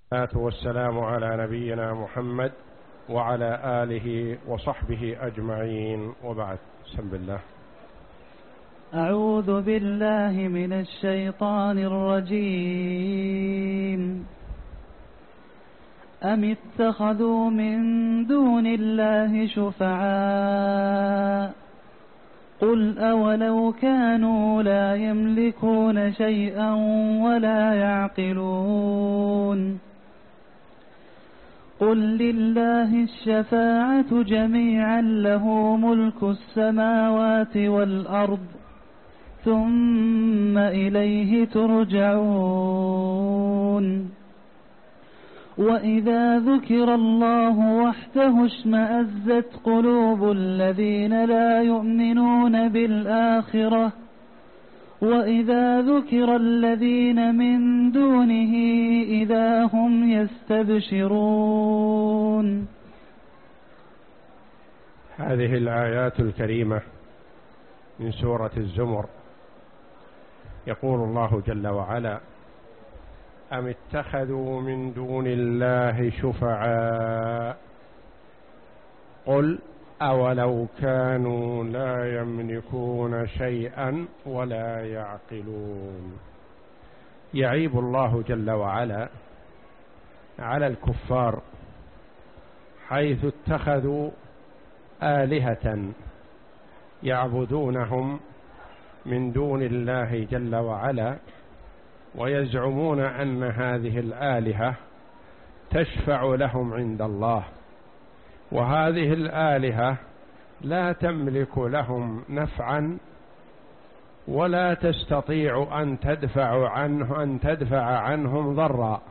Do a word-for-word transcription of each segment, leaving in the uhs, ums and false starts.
والصلاة والسلام على نبينا محمد وعلى آله وصحبه أجمعين، وبعد. بسم الله. أعوذ بالله من الشيطان الرجيم. أم اتخذوا من دون الله شفعاء قل أولو كانوا لا يملكون شيئا ولا يعقلون قل لله الشفاعة جميعا له ملك السماوات والأرض ثم إليه ترجعون وإذا ذكر الله وحده اشمأزت قلوب الذين لا يؤمنون بالآخرة وإذا ذكر الذين من دونه إذا هم يستبشرون. هذه الآيات الكريمة من سورة الزمر يقول الله جل وعلا: أم اتخذوا من دون الله شفعاء قل أولو كانوا لا يملكون شيئا ولا يعقلون. يعيب الله جل وعلا على الكفار حيث اتخذوا آلهة يعبدونهم من دون الله جل وعلا، ويزعمون أن هذه الآلهة تشفع لهم عند الله، وهذه الآلهة لا تملك لهم نفعا ولا تستطيع أن تدفع عنه أن تدفع عنهم ضرا،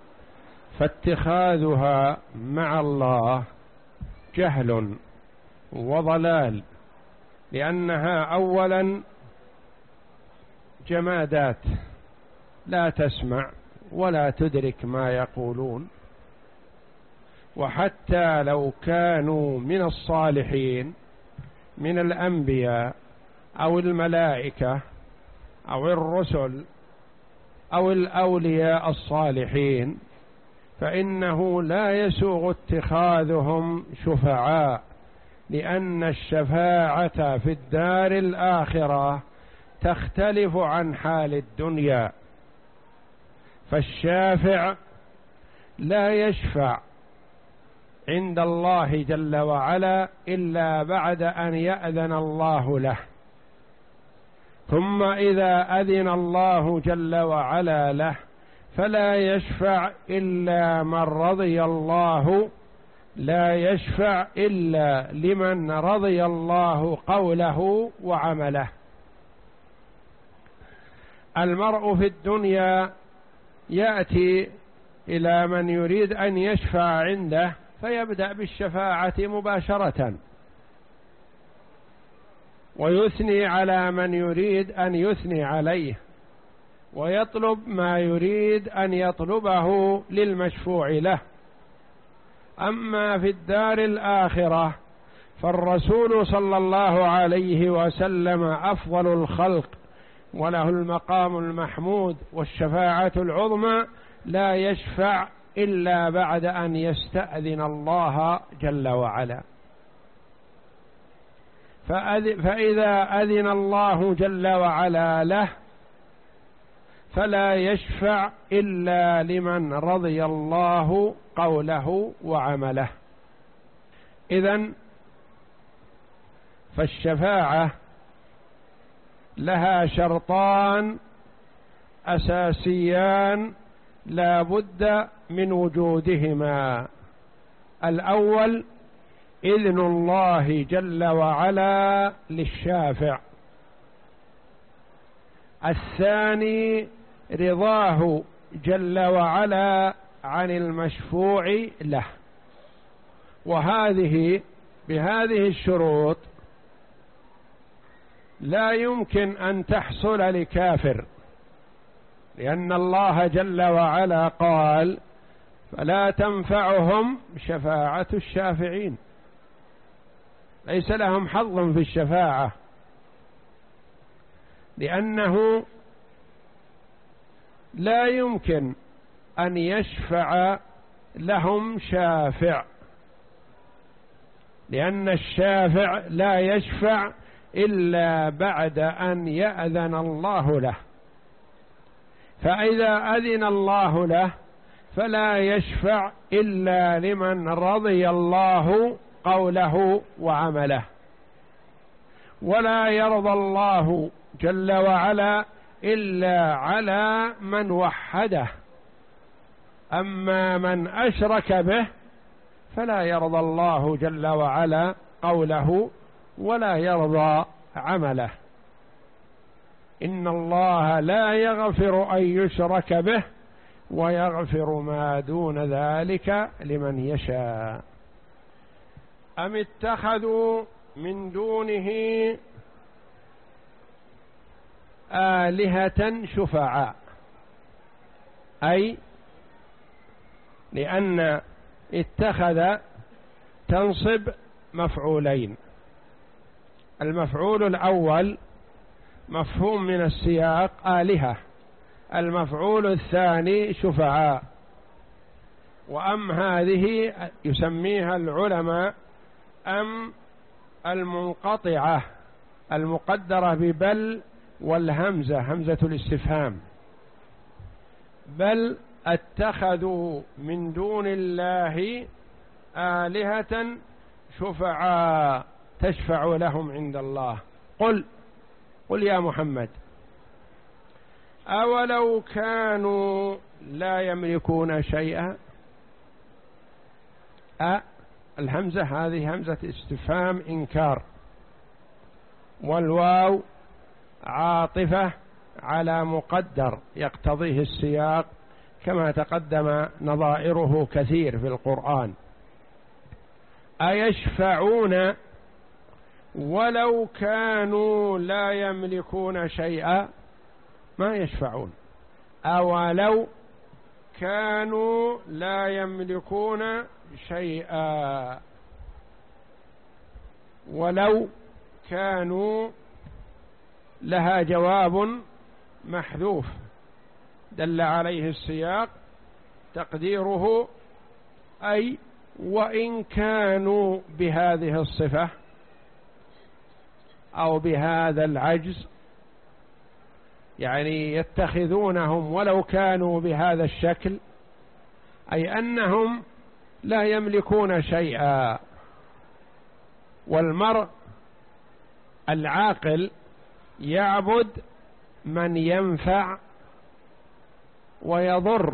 فاتخاذها مع الله جهل وضلال، لأنها أولا جمادات لا تسمع ولا تدرك ما يقولون، وحتى لو كانوا من الصالحين من الأنبياء أو الملائكة أو الرسل أو الأولياء الصالحين فإنه لا يسوغ اتخاذهم شفعاء، لأن الشفاعة في الدار الآخرة تختلف عن حال الدنيا، فالشافع لا يشفع عند الله جل وعلا إلا بعد أن يأذن الله له، ثم إذا أذن الله جل وعلا له فلا يشفع إلا من رضي الله، لا يشفع إلا لمن رضي الله قوله وعمله. المرء في الدنيا يأتي إلى من يريد أن يشفع عنده فيبدأ بالشفاعة مباشرة، ويثني على من يريد أن يثني عليه، ويطلب ما يريد أن يطلبه للمشفوع له. أما في الدار الآخرة فالرسول صلى الله عليه وسلم أفضل الخلق وله المقام المحمود والشفاعة العظمى، لا يشفع إلا بعد أن يستأذن الله جل وعلا، فإذا أذن الله جل وعلا له فلا يشفع إلا لمن رضي الله قوله وعمله. إذن فالشفاعة لها شرطان أساسيان لا بد من وجودهما: الأول إذن الله جل وعلا للشافع، الثاني رضاه جل وعلا عن المشفوع له. وهذه بهذه الشروط لا يمكن أن تحصل لكافر، لأن الله جل وعلا قال: فلا تنفعهم شفاعة الشافعين، ليس لهم حظ في الشفاعة، لأنه لا يمكن أن يشفع لهم شافع، لأن الشافع لا يشفع إلا بعد أن يأذن الله له، فإذا أذن الله له فلا يشفع إلا لمن رضي الله قوله وعمله، ولا يرضى الله جل وعلا إلا على من وحده، أما من أشرك به فلا يرضى الله جل وعلا قوله ولا يرضى عمله. إن الله لا يغفر أن يشرك به ويغفر ما دون ذلك لمن يشاء. أم اتخذوا من دونه آلهة شفعاء، أي لأن اتخذ تنصب مفعولين، المفعول الأول مفهوم من السياق آلهة، المفعول الثاني شفعاء. وأم هذه يسميها العلماء أم المنقطعة المقدرة ببل والهمزة، همزة الاستفهام. بل اتخذوا من دون الله آلهة شفعاء تشفع لهم عند الله. قل قل يا محمد أولو كانوا لا يملكون شيئا. أ الهمزة هذه همزة استفهام إنكار، والواو عاطفة على مقدر يقتضيه السياق كما تقدم نظائره كثير في القرآن. أيشفعون ولو كانوا لا يملكون شيئا، ما يشفعون. أولو كانوا لا يملكون شيئا، ولو كانوا لها جواب محذوف دل عليه السياق تقديره أي وإن كانوا بهذه الصفة أو بهذا العجز، يعني يتخذونهم ولو كانوا بهذا الشكل، أي أنهم لا يملكون شيئا. والمرء العاقل يعبد من ينفع ويضر،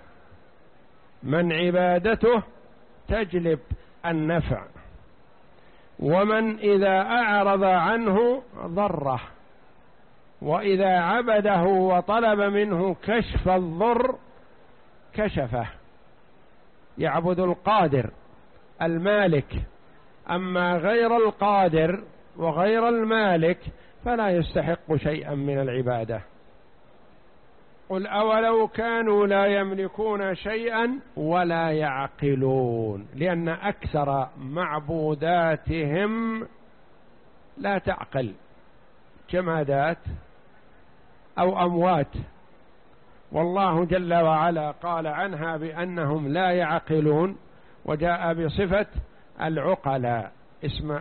من عبادته تجلب النفع، ومن إذا أعرض عنه ضره، وإذا عبده وطلب منه كشف الضر كشفه. يعبد القادر المالك، أما غير القادر وغير المالك فلا يستحق شيئا من العبادة. قل أولو كانوا لا يملكون شيئا ولا يعقلون، لأن أكثر معبوداتهم لا تعقل، جمادات أو أموات، والله جل وعلا قال عنها بأنهم لا يعقلون، وجاء بصفة العقلاء، اسم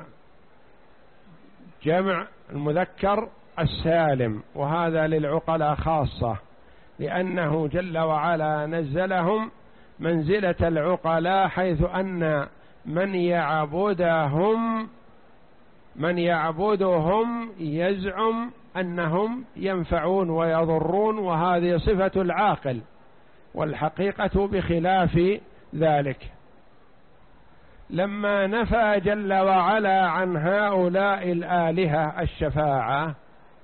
جمع المذكر السالم، وهذا للعقلاء خاصة، لأنه جل وعلا نزلهم منزلة العقلاء، حيث أن من يعبدهم من يعبدهم يزعم أنهم ينفعون ويضرون، وهذه صفة العاقل، والحقيقة بخلاف ذلك. لما نفى جل وعلا عن هؤلاء الآلهة الشفاعة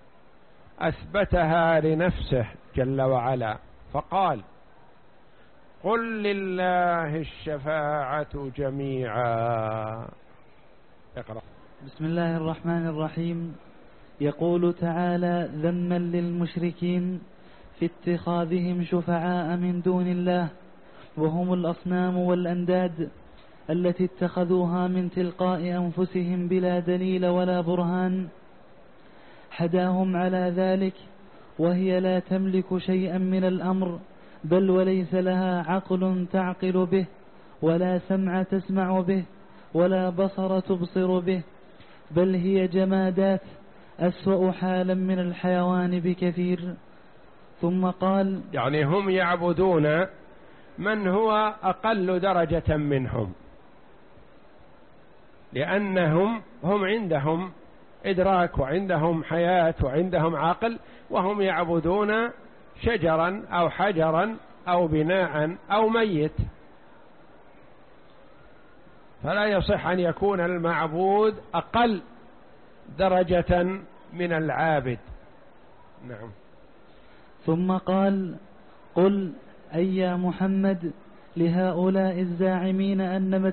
أثبتها لنفسه جل وعلا، فقال قل لله الشفاعة جميعا. اقرأ. بسم الله الرحمن الرحيم. يقول تعالى ذما للمشركين في اتخاذهم شفعاء من دون الله، وهم الأصنام والأنداد التي اتخذوها من تلقاء أنفسهم بلا دليل ولا برهان حداهم على ذلك، وهي لا تملك شيئا من الأمر، بل وليس لها عقل تعقل به، ولا سمع تسمع به، ولا بصر تبصر به، بل هي جمادات أسوأ حالا من الحيوان بكثير. ثم قال: يعني هم يعبدون من هو أقل درجة منهم، لأنهم هم عندهم إدراك وعندهم حياة وعندهم عقل، وهم يعبدون شجرا أو حجرا أو بناء أو ميت، فلا يصح أن يكون المعبود أقل درجة من العابد. نعم. ثم قال: قل أي يا محمد لهؤلاء الزاعمين أن